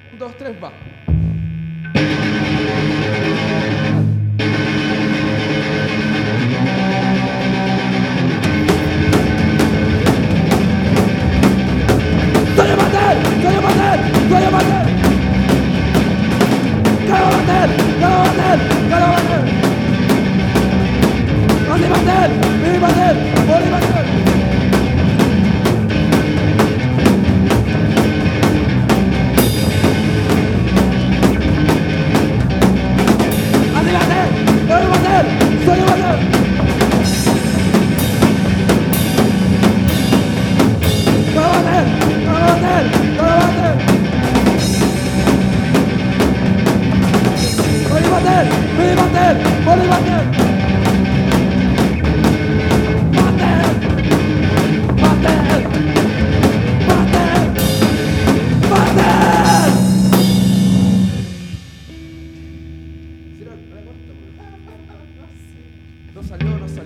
1, 2, 3, va. ¡Soy a matar! ¡Soy a matar! ¡Soy a matar! ¡Quiero matar! ¡Quiero matar! ¡Quiero matar! ¡Así matar! ¡Voy a matar! ¡Voy a matar! ¡Así matar! ¡Voy a matar! ¡Soy a matar! ¡Quiero matar! ¡Quiero matar! ¡Quiero matar! ¡Voy a matar! ¡Voy a matar! ¡Voy a matar! No salió, no salió.